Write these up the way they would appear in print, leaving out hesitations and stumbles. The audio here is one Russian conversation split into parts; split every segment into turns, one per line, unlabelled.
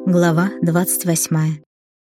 Глава 28.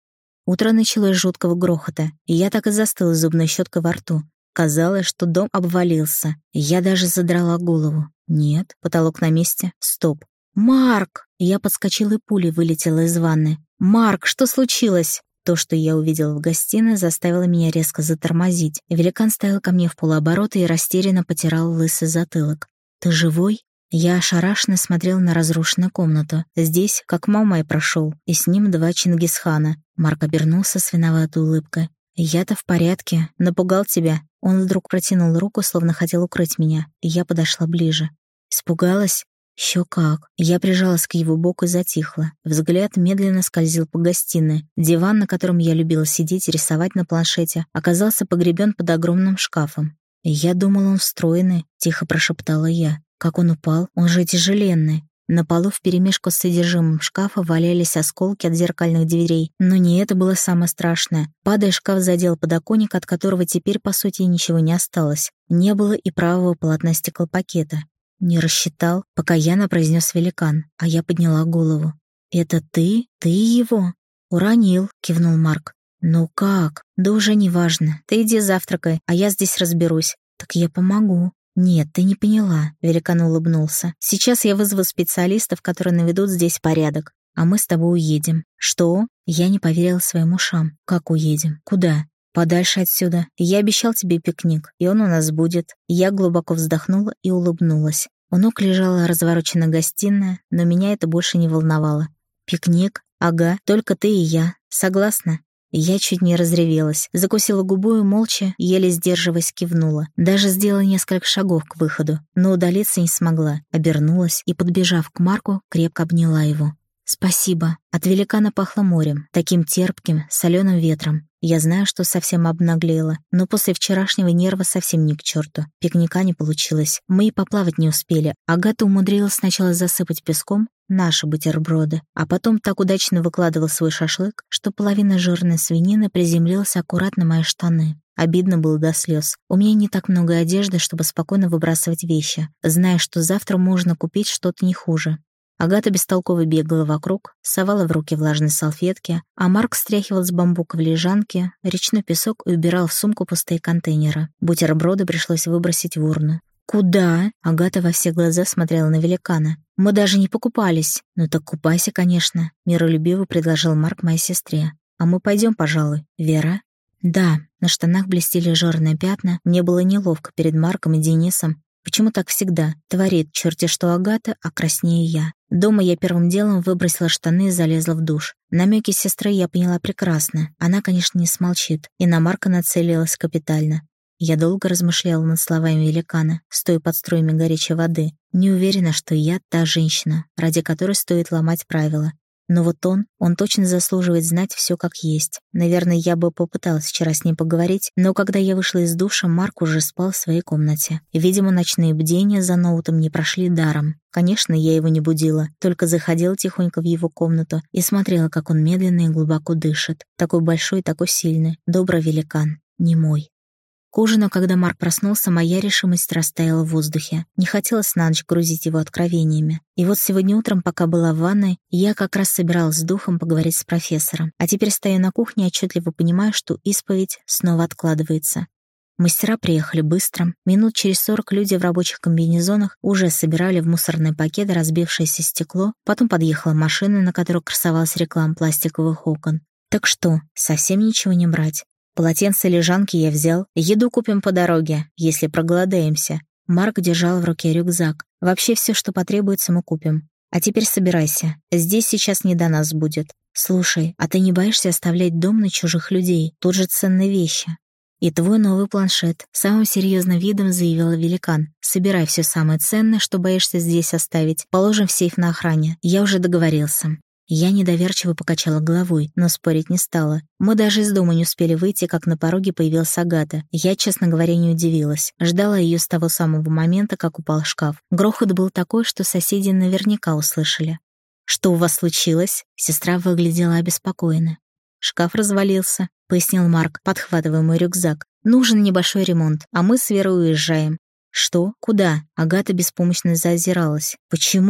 Утро началось с жуткого грохота, и я так и застыла с зубной щеткой во рту. Казалось, что дом обвалился. Я даже задрала голову. Нет, потолок на месте. Стоп. «Марк!» Я подскочила и пулей вылетела из ванны. «Марк, что случилось?» То, что я увидела в гостиной, заставило меня резко затормозить. Великан стоял ко мне в полуоборота и растерянно потирал лысый затылок. «Ты живой?» Я ошарашенно смотрела на разрушенную комнату. Здесь, как мама и прошел, и с ним 2 Чингисхана. Марк обернулся с виноватой улыбкой. «Я-то в порядке. Напугал тебя». Он вдруг протянул руку, словно хотел укрыть меня, и я подошла ближе. Испугалась? Еще как. Я прижалась к его боку и затихла. Взгляд медленно скользил по гостиной. Диван, на котором я любила сидеть и рисовать на планшете, оказался погребен под огромным шкафом. «Я думал, он встроенный», — тихо прошептала я. «Как он упал? Он же тяжеленный». На полу вперемешку с содержимым шкафа валялись осколки от зеркальных дверей. Но не это было самое страшное. Падая, шкаф задел подоконник, от которого теперь, по сути, ничего не осталось. Не было и правого полотна стеклопакета. «Не рассчитал», — покаянно произнес великан, а я подняла голову. «Это ты? Ты его?» «Уронил», — кивнул Марк. «Ну как? Да уже не важно. Ты иди завтракай, а я здесь разберусь». «Так я помогу». «Нет, ты не поняла», — великан улыбнулся. «Сейчас я вызову специалистов, которые наведут здесь порядок, а мы с тобой уедем». «Что?» Я не поверила своим ушам. «Как уедем? Куда?» «Подальше отсюда. Я обещал тебе пикник, и он у нас будет». Я глубоко вздохнула и улыбнулась. У ног лежала развороченная гостиная, но меня это больше не волновало. «Пикник? Ага, только ты и я. Согласна?» Я чуть не разревелась, закусила губу и молча, еле сдерживаясь, кивнула. Даже сделала несколько шагов к выходу, но удалиться не смогла. Обернулась и, подбежав к Марку, крепко обняла его. «Спасибо». От великана пахло морем, таким терпким, соленым ветром. Я знаю, что совсем обнаглела, но после вчерашнего нерва совсем ни к черту. Пикника не получилось. Мы и поплавать не успели. Агата умудрилась сначала засыпать песком наши бутерброды, а потом так удачно выкладывал свой шашлык, что половина жирной свинины приземлилась аккуратно на мои штаны. Обидно было до слез. У меня не так много одежды, чтобы спокойно выбрасывать вещи, зная, что завтра можно купить что-то не хуже. Агата бестолково бегала вокруг, совала в руки влажные салфетки, а Марк стряхивал с бамбуковой лежанки речной песок и убирал в сумку пустые контейнеры. Бутерброды пришлось выбросить в урну. «Куда?» — Агата во все глаза смотрела на великана. «Мы даже не покупались». «Ну так купайся, конечно», — миролюбиво предложил Марк моей сестре. «А мы пойдем, пожалуй, Вера?» Да, на штанах блестели жирные пятна, мне было неловко перед Марком и Денисом. Почему так всегда? Творит черти что Агата, а краснее я. Дома я первым делом выбросила штаны и залезла в душ. Намеки сестры я поняла прекрасно. Она, конечно, не смолчит, и на Марка нацелилась капитально. Я долго размышляла над словами великана, стоя под струями горячей воды. Не уверена, что я та женщина, ради которой стоит ломать правила. Но вот он точно заслуживает знать все как есть. Наверное, я бы попыталась вчера с ним поговорить, но когда я вышла из душа, Марк уже спал в своей комнате. Видимо, ночные бдения за ноутом не прошли даром. Конечно, я его не будила, только заходила тихонько в его комнату и смотрела, как он медленно и глубоко дышит. Такой большой, такой сильный, добрый великан, не мой. К ужину, когда Марк проснулся, моя решимость растаяла в воздухе. Не хотелось на ночь грузить его откровениями. И вот сегодня утром, пока была в ванной, я как раз собиралась с духом поговорить с профессором. А теперь стою на кухне и отчетливо понимаю, что исповедь снова откладывается. Мастера приехали быстро. Минут через 40 люди в рабочих комбинезонах уже собирали в мусорные пакеты разбившееся стекло. Потом подъехала машина, на которой красовалась реклама пластиковых окон. Так что, совсем ничего не брать? Полотенце и лежанки я взял. Еду купим по дороге, если проголодаемся. Марк держал в руке рюкзак. Вообще все, что потребуется, мы купим. А теперь собирайся. Здесь сейчас не до нас будет. Слушай, а ты не боишься оставлять дом на чужих людей? Тут же ценные вещи. И твой новый планшет. Самым серьезным видом заявила великан. Собирай все самое ценное, что боишься здесь оставить. Положим в сейф на охране. Я уже договорился. Я недоверчиво покачала головой, но спорить не стала. Мы даже из дома не успели выйти, как на пороге появилась Агата. Я, честно говоря, не удивилась. Ждала ее с того самого момента, как упал шкаф. Грохот был такой, что соседи наверняка услышали. «Что у вас случилось?» Сестра выглядела обеспокоенно. «Шкаф развалился», — пояснил Марк, подхватывая мой рюкзак. «Нужен небольшой ремонт, а мы с Верой уезжаем». «Что? Куда?» Агата беспомощно заозиралась. «Почему?»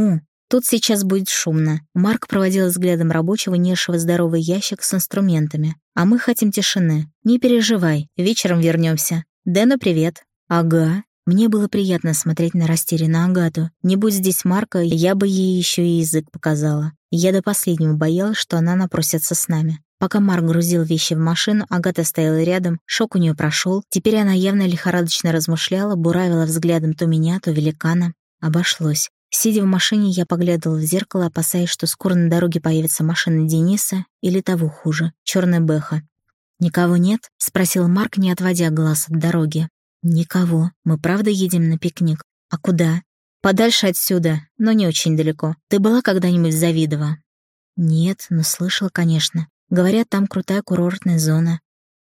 Тут сейчас будет шумно. Марк проводил взглядом рабочего, несшего здоровый ящик с инструментами. А мы хотим тишины. Не переживай, вечером вернемся. Дэну привет. Ага. Мне было приятно смотреть на растерянную Агату. Не будь здесь Марка, я бы ей еще и язык показала. Я до последнего боялась, что она напросится с нами. Пока Марк грузил вещи в машину, Агата стояла рядом, шок у нее прошел. Теперь она явно лихорадочно размышляла, буравила взглядом то меня, то великана. Обошлось. Сидя в машине, я поглядывала в зеркало, опасаясь, что скоро на дороге появится машина Дениса или того хуже, черная Бэха. «Никого нет?» — спросил Марк, не отводя глаз от дороги. «Никого. Мы правда едем на пикник? А куда?» «Подальше отсюда, но не очень далеко. Ты была когда-нибудь в Завидово?» «Нет, но слышала, конечно. Говорят, там крутая курортная зона.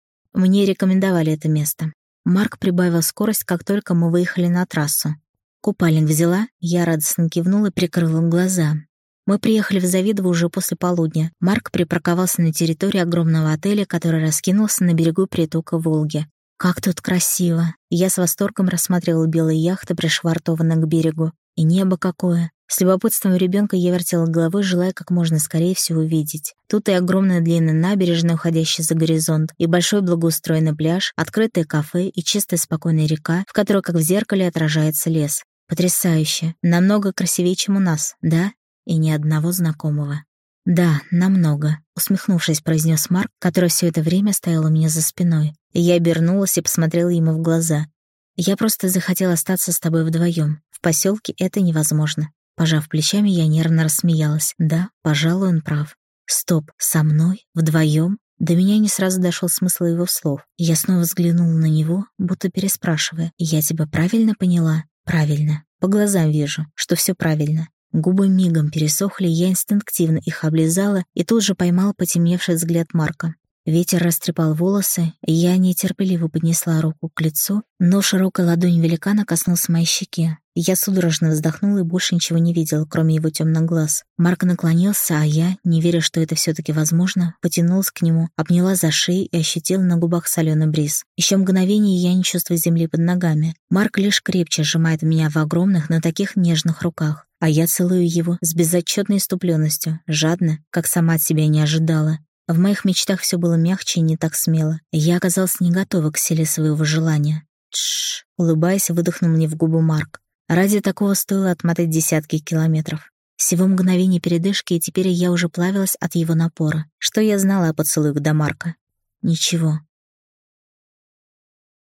Мне рекомендовали это место». Марк прибавил скорость, как только мы выехали на трассу. «Купальник взяла?» Я радостно кивнула и прикрыла глаза. Мы приехали в Завидово уже после полудня. Марк припарковался на территории огромного отеля, который раскинулся на берегу притока Волги. «Как тут красиво!» Я с восторгом рассматривала белые яхты, пришвартованные к берегу. И небо какое! С любопытством ребенка я вертела головой, желая как можно скорее все увидеть. Тут и огромная длинная набережная, уходящая за горизонт, и большой благоустроенный пляж, открытое кафе и чистая спокойная река, в которой как в зеркале отражается лес. Потрясающе! Намного красивее, чем у нас, да? И ни одного знакомого. «Да, намного», — усмехнувшись, произнес Марк, который все это время стоял у меня за спиной. И я обернулась и посмотрела ему в глаза. «Я просто захотела остаться с тобой вдвоем. В поселке это невозможно». Пожав плечами, я нервно рассмеялась. Да, пожалуй, он прав. «Стоп, со мной? Вдвоем?» До меня не сразу дошел смысл его слов. Я снова взглянула на него, будто переспрашивая. «Я тебя правильно поняла?» «Правильно. По глазам вижу, что все правильно». Губы мигом пересохли, я инстинктивно их облизала и тут же поймала потемневший взгляд Марка. Ветер растрепал волосы, и я нетерпеливо поднесла руку к лицу, но широкая ладонь великана коснулась моей щеки. Я судорожно вздохнула и больше ничего не видела, кроме его темных глаз. Марк наклонился, а я, не веря, что это все-таки возможно, потянулась к нему, обняла за шею и ощутила на губах соленый бриз. Еще мгновение, и я не чувствую земли под ногами. Марк лишь крепче сжимает меня в огромных, но таких нежных руках. А я целую его с безотчетной иступленностью, жадно, как сама от себя не ожидала. В моих мечтах все было мягче и не так смело. Я оказалась не готова к силе своего желания. «Тш!» — улыбаясь, выдохнул мне в губы Марк. Ради такого стоило отмотать десятки километров. Всего мгновение передышки, и теперь я уже плавилась от его напора. Что я знала о поцелуях до Марка? Ничего.